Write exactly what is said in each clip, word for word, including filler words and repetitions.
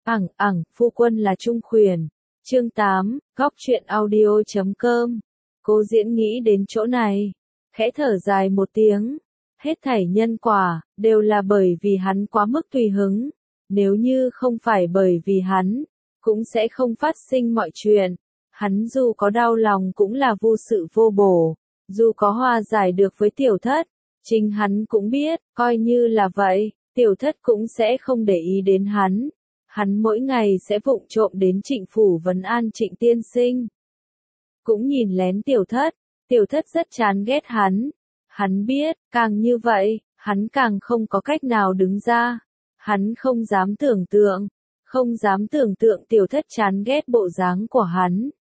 Ẳng ẳng, phu quân là Trung Khuyển. Chương tám, góc truyện audio chấm com. Cô Diễn nghĩ đến chỗ này, khẽ thở dài một tiếng. Hết thảy nhân quả, đều là bởi vì hắn quá mức tùy hứng. Nếu như không phải bởi vì hắn, cũng sẽ không phát sinh mọi chuyện. Hắn dù có đau lòng cũng là vô sự vô bổ. Dù có hòa giải được với tiểu thất, chính hắn cũng biết, coi như là vậy, tiểu thất cũng sẽ không để ý đến hắn. Hắn mỗi ngày sẽ vụng trộm đến Trịnh phủ vấn an Trịnh tiên sinh. Cũng nhìn lén tiểu thất, tiểu thất rất chán ghét hắn. Hắn biết, càng như vậy, hắn càng không có cách nào đứng ra. Hắn không dám tưởng tượng, không dám tưởng tượng tiểu thất chán ghét bộ dáng của hắn.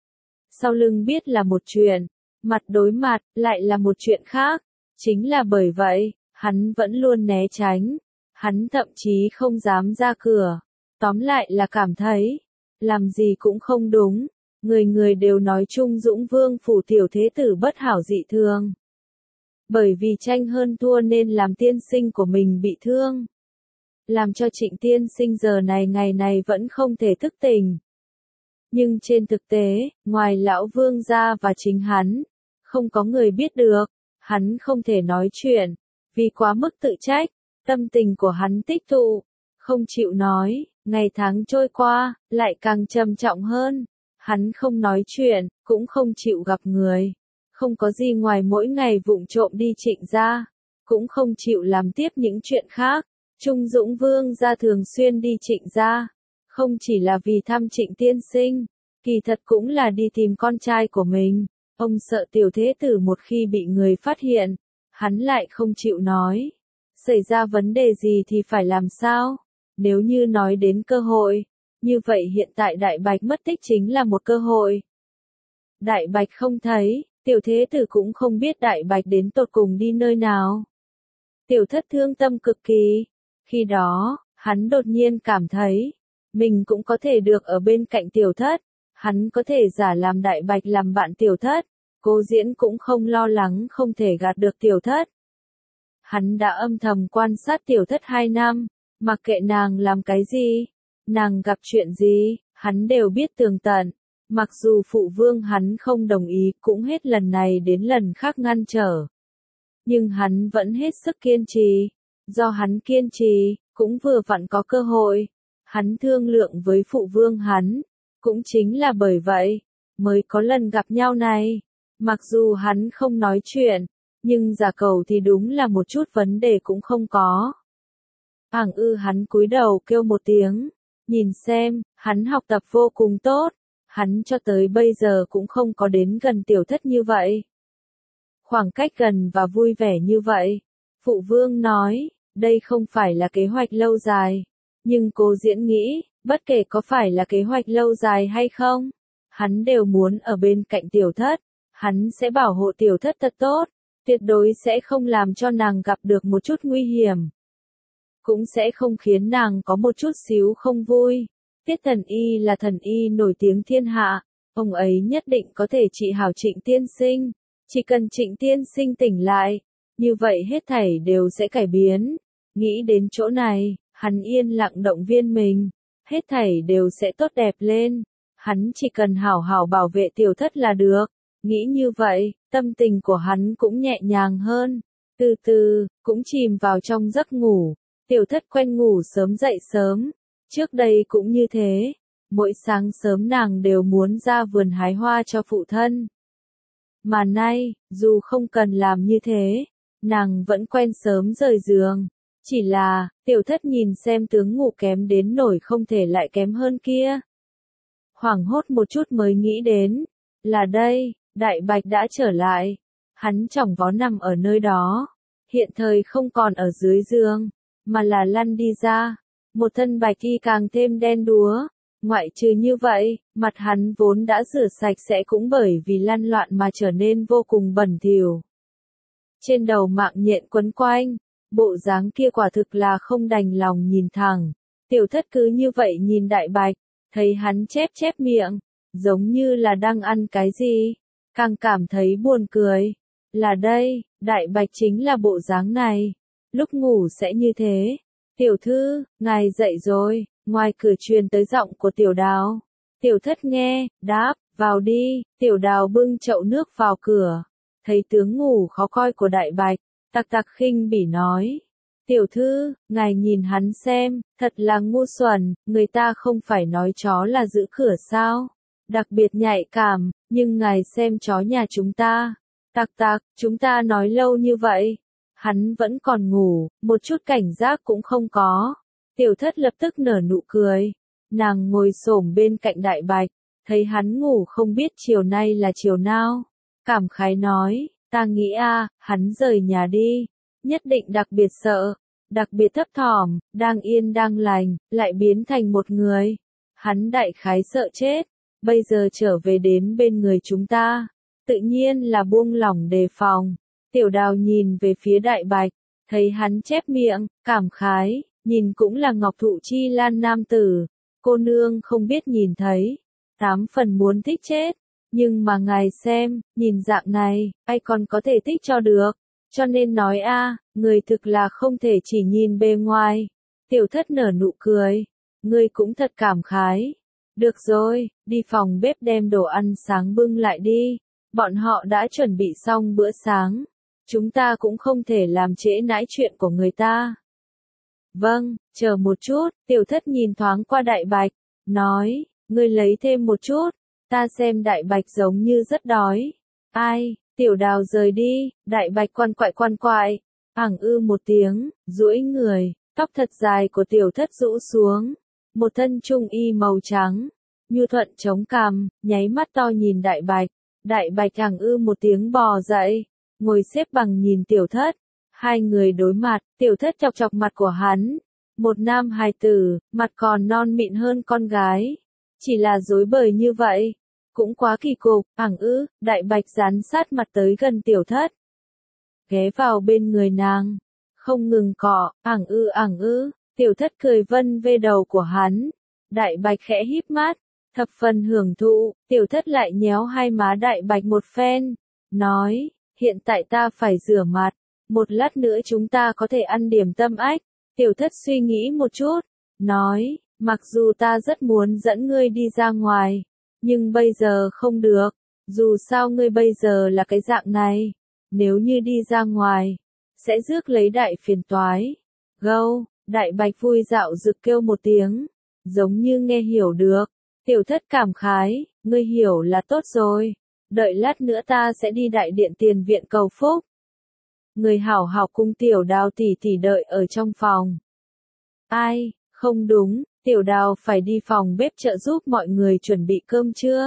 Sau lưng biết là một chuyện, mặt đối mặt, lại là một chuyện khác. Chính là bởi vậy, hắn vẫn luôn né tránh. Hắn thậm chí không dám ra cửa. Tóm lại là cảm thấy, làm gì cũng không đúng. Người người đều nói Trung Dũng Vương phủ tiểu thế tử bất hảo dị thường. Bởi vì tranh hơn thua nên làm tiên sinh của mình bị thương. Làm cho Trịnh tiên sinh giờ này ngày này vẫn không thể thức tỉnh. Nhưng trên thực tế, ngoài lão vương gia và chính hắn, không có người biết được. Hắn không thể nói chuyện, vì quá mức tự trách, tâm tình của hắn tích tụ, không chịu nói. Ngày tháng trôi qua, lại càng trầm trọng hơn. Hắn không nói chuyện, cũng không chịu gặp người. Không có gì ngoài mỗi ngày vụng trộm đi Trịnh gia, cũng không chịu làm tiếp những chuyện khác. Trung Dũng Vương gia thường xuyên đi Trịnh gia, không chỉ là vì thăm Trịnh tiên sinh, kỳ thật cũng là đi tìm con trai của mình. Ông sợ tiểu thế tử một khi bị người phát hiện, hắn lại không chịu nói. Xảy ra vấn đề gì thì phải làm sao? Nếu như nói đến cơ hội, như vậy hiện tại Đại Bạch mất tích chính là một cơ hội. Đại Bạch không thấy, tiểu thế tử cũng không biết Đại Bạch đến tột cùng đi nơi nào. Tiểu thất thương tâm cực kỳ. Khi đó, hắn đột nhiên cảm thấy, mình cũng có thể được ở bên cạnh tiểu thất. Hắn có thể giả làm Đại Bạch làm bạn tiểu thất. Cô Diễn cũng không lo lắng không thể gạt được tiểu thất. Hắn đã âm thầm quan sát tiểu thất hai năm. Mặc kệ nàng làm cái gì, nàng gặp chuyện gì, hắn đều biết tường tận. Mặc dù phụ vương hắn không đồng ý cũng hết lần này đến lần khác ngăn trở. Nhưng hắn vẫn hết sức kiên trì. Do hắn kiên trì, cũng vừa vặn có cơ hội. Hắn thương lượng với phụ vương hắn. Cũng chính là bởi vậy, mới có lần gặp nhau này. Mặc dù hắn không nói chuyện, nhưng giả cầu thì đúng là một chút vấn đề cũng không có. Ảng ư hắn cúi đầu kêu một tiếng, nhìn xem, hắn học tập vô cùng tốt, hắn cho tới bây giờ cũng không có đến gần tiểu thất như vậy. Khoảng cách gần và vui vẻ như vậy, phụ vương nói, đây không phải là kế hoạch lâu dài, nhưng cô Diễn nghĩ, bất kể có phải là kế hoạch lâu dài hay không, hắn đều muốn ở bên cạnh tiểu thất, hắn sẽ bảo hộ tiểu thất thật tốt, tuyệt đối sẽ không làm cho nàng gặp được một chút nguy hiểm. Cũng sẽ không khiến nàng có một chút xíu không vui. Tiết Thần Y là thần y nổi tiếng thiên hạ, ông ấy nhất định có thể trị hảo Trịnh tiên sinh. Chỉ cần Trịnh tiên sinh tỉnh lại, như vậy hết thảy đều sẽ cải biến. Nghĩ đến chỗ này, hắn yên lặng động viên mình, hết thảy đều sẽ tốt đẹp lên. Hắn chỉ cần hảo hảo bảo vệ tiểu thất là được. Nghĩ như vậy, tâm tình của hắn cũng nhẹ nhàng hơn. Từ từ, cũng chìm vào trong giấc ngủ. Tiểu thất quen ngủ sớm dậy sớm, trước đây cũng như thế, mỗi sáng sớm nàng đều muốn ra vườn hái hoa cho phụ thân. Mà nay, dù không cần làm như thế, nàng vẫn quen sớm rời giường, chỉ là, tiểu thất nhìn xem tướng ngủ kém đến nổi không thể lại kém hơn kia. Hoảng hốt một chút mới nghĩ đến, là đây, Đại Bạch đã trở lại, hắn chỏng vó nằm ở nơi đó, hiện thời không còn ở dưới giường. Mà là lăn đi ra, một thân bạch y càng thêm đen đúa, ngoại trừ như vậy, mặt hắn vốn đã rửa sạch sẽ cũng bởi vì lăn loạn mà trở nên vô cùng bẩn thỉu. Trên đầu mạng nhện quấn quanh, bộ dáng kia quả thực là không đành lòng nhìn thẳng. Tiểu thất cứ như vậy nhìn Đại Bạch, thấy hắn chép chép miệng, giống như là đang ăn cái gì, càng cảm thấy buồn cười. Là đây, Đại Bạch chính là bộ dáng này. Lúc ngủ sẽ như thế. Tiểu thư, ngài dậy rồi, ngoài cửa truyền tới giọng của Tiểu Đào. Tiểu Thất nghe, đáp, vào đi. Tiểu Đào bưng chậu nước vào cửa, thấy tướng ngủ khó coi của Đại Bạch, tặc tặc khinh bỉ nói. Tiểu thư, ngài nhìn hắn xem, thật là ngu xuẩn, người ta không phải nói chó là giữ cửa sao? Đặc biệt nhạy cảm, nhưng ngài xem chó nhà chúng ta. Tặc tặc, chúng ta nói lâu như vậy. Hắn vẫn còn ngủ, một chút cảnh giác cũng không có. Tiểu Thất lập tức nở nụ cười. Nàng ngồi xổm bên cạnh Đại Bạch, thấy hắn ngủ không biết chiều nay là chiều nào. Cảm khái nói, ta nghĩ a, hắn rời nhà đi. Nhất định đặc biệt sợ, đặc biệt thấp thỏm, đang yên đang lành, lại biến thành một người. Hắn đại khái sợ chết, bây giờ trở về đến bên người chúng ta, tự nhiên là buông lỏng đề phòng. Tiểu Đào nhìn về phía Đại Bạch, thấy hắn chép miệng, cảm khái, nhìn cũng là Ngọc Thụ Chi Lan nam tử, cô nương không biết nhìn thấy, tám phần muốn thích chết, nhưng mà ngài xem, nhìn dạng này, ai còn có thể thích cho được. Cho nên nói a, người thực là không thể chỉ nhìn bề ngoài. Tiểu Thất nở nụ cười, ngươi cũng thật cảm khái. Được rồi, đi phòng bếp đem đồ ăn sáng bưng lại đi. Bọn họ đã chuẩn bị xong bữa sáng. Chúng ta cũng không thể làm trễ nãi chuyện của người ta. Vâng, chờ một chút, Tiểu Thất nhìn thoáng qua Đại Bạch, nói, ngươi lấy thêm một chút, ta xem Đại Bạch giống như rất đói. Ai? Tiểu Đào rời đi, Đại Bạch quằn quại quằn quại, ẳng ư một tiếng, duỗi người, tóc thật dài của Tiểu Thất rũ xuống, một thân trung y màu trắng, nhu thuận chống cằm, nháy mắt to nhìn Đại Bạch, Đại Bạch ẳng ư một tiếng bò dậy, ngồi xếp bằng nhìn Tiểu Thất, hai người đối mặt, Tiểu Thất chọc chọc mặt của hắn, một nam hài tử, mặt còn non mịn hơn con gái, chỉ là rối bời như vậy. Cũng quá kỳ cục, ẳng ư, Đại Bạch dán sát mặt tới gần Tiểu Thất. Ghé vào bên người nàng, không ngừng cọ, ẳng ư ẳng ư, Tiểu Thất cười vân vê đầu của hắn. Đại Bạch khẽ híp mắt, thập phần hưởng thụ, Tiểu Thất lại nhéo hai má Đại Bạch một phen, nói, hiện tại ta phải rửa mặt, một lát nữa chúng ta có thể ăn điểm tâm ách. Tiểu Thất suy nghĩ một chút, nói, mặc dù ta rất muốn dẫn ngươi đi ra ngoài. Nhưng bây giờ không được, dù sao ngươi bây giờ là cái dạng này, nếu như đi ra ngoài, sẽ rước lấy đại phiền toái. Gâu, Đại Bạch vui dạo rực kêu một tiếng, giống như nghe hiểu được. Tiểu Thất cảm khái, ngươi hiểu là tốt rồi, đợi lát nữa ta sẽ đi đại điện tiền viện cầu phúc. Người hảo hảo cùng Tiểu Đào tỷ tỷ đợi ở trong phòng. Ai, không đúng. Tiểu Đào phải đi phòng bếp trợ giúp mọi người chuẩn bị cơm trưa.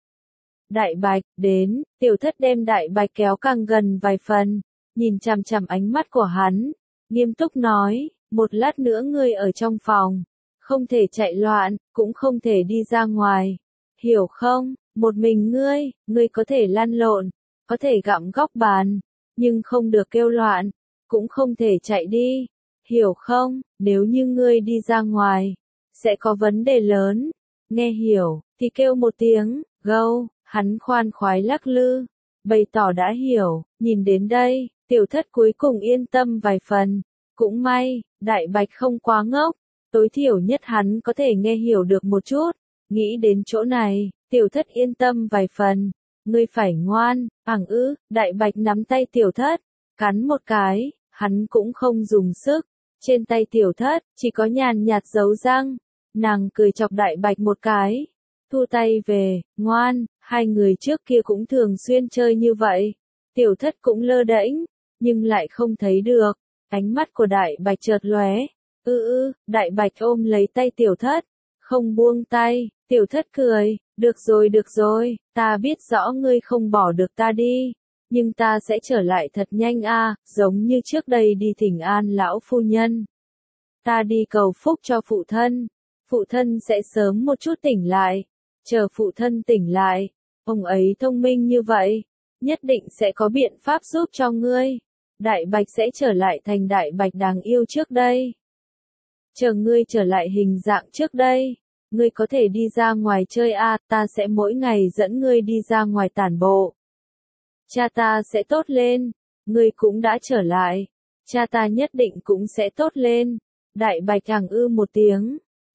Đại Bạch, đến, Tiểu Thất đem Đại Bạch kéo càng gần vài phần, nhìn chằm chằm ánh mắt của hắn, nghiêm túc nói, một lát nữa ngươi ở trong phòng, không thể chạy loạn, cũng không thể đi ra ngoài, hiểu không, một mình ngươi, ngươi có thể lăn lộn, có thể gặm góc bàn, nhưng không được kêu loạn, cũng không thể chạy đi, hiểu không, nếu như ngươi đi ra ngoài, sẽ có vấn đề lớn, nghe hiểu, thì kêu một tiếng, gâu, hắn khoan khoái lắc lư, bày tỏ đã hiểu, nhìn đến đây, Tiểu Thất cuối cùng yên tâm vài phần, cũng may, Đại Bạch không quá ngốc, tối thiểu nhất hắn có thể nghe hiểu được một chút, nghĩ đến chỗ này, Tiểu Thất yên tâm vài phần, ngươi phải ngoan, ẳng ư, Đại Bạch nắm tay Tiểu Thất, cắn một cái, hắn cũng không dùng sức, trên tay Tiểu Thất, chỉ có nhàn nhạt dấu răng. Nàng cười chọc Đại Bạch một cái, thu tay về, ngoan, hai người trước kia cũng thường xuyên chơi như vậy. Tiểu Thất cũng lơ đễnh, nhưng lại không thấy được, ánh mắt của Đại Bạch chợt lóe, ư ư, Đại Bạch ôm lấy tay Tiểu Thất, không buông tay, Tiểu Thất cười, được rồi được rồi, ta biết rõ ngươi không bỏ được ta đi, nhưng ta sẽ trở lại thật nhanh a, giống như trước đây đi thỉnh an lão phu nhân. Ta đi cầu phúc cho phụ thân. Phụ thân sẽ sớm một chút tỉnh lại, chờ phụ thân tỉnh lại, ông ấy thông minh như vậy, nhất định sẽ có biện pháp giúp cho ngươi. Đại Bạch sẽ trở lại thành Đại Bạch đáng yêu trước đây. Chờ ngươi trở lại hình dạng trước đây, ngươi có thể đi ra ngoài chơi a, à, ta sẽ mỗi ngày dẫn ngươi đi ra ngoài tản bộ. Cha ta sẽ tốt lên, ngươi cũng đã trở lại, cha ta nhất định cũng sẽ tốt lên. Đại Bạch ẳng ư một tiếng.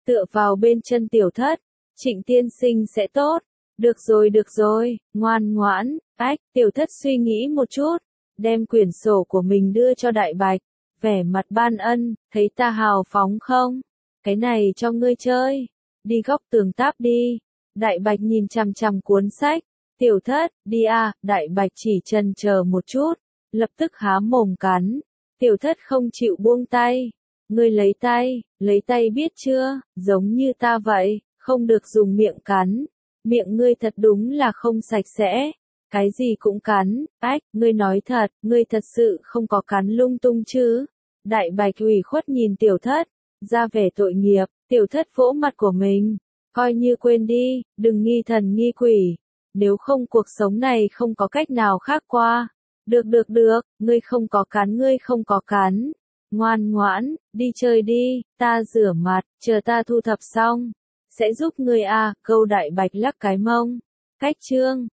tựa vào bên chân tiểu thất, Trịnh tiên sinh sẽ tốt. Được rồi được rồi, ngoan ngoãn. Ách, tiểu thất suy nghĩ một chút, đem quyển sổ của mình đưa cho Đại Bạch, vẻ mặt ban ân, thấy ta hào phóng không? Cái này cho ngươi chơi, đi góc tường táp đi. Đại Bạch nhìn chằm chằm cuốn sách, tiểu thất, đi à, Đại Bạch chỉ chần chờ một chút, lập tức há mồm cắn. Tiểu thất không chịu buông tay, ngươi lấy tay, lấy tay biết chưa, giống như ta vậy, không được dùng miệng cắn, miệng ngươi thật đúng là không sạch sẽ. Cái gì cũng cắn, ách, ngươi nói thật, ngươi thật sự không có cắn lung tung chứ? Đại Bạch ủy khuất nhìn tiểu thất, ra vẻ tội nghiệp, tiểu thất vỗ mặt của mình, coi như quên đi, đừng nghi thần nghi quỷ, nếu không cuộc sống này không có cách nào khác qua. Được được được, ngươi không có cắn ngươi không có cắn, ngoan ngoãn, đi chơi đi, ta rửa mặt, chờ ta thu thập xong, sẽ giúp ngươi à, câu Đại Bạch lắc cái mông, cách chương.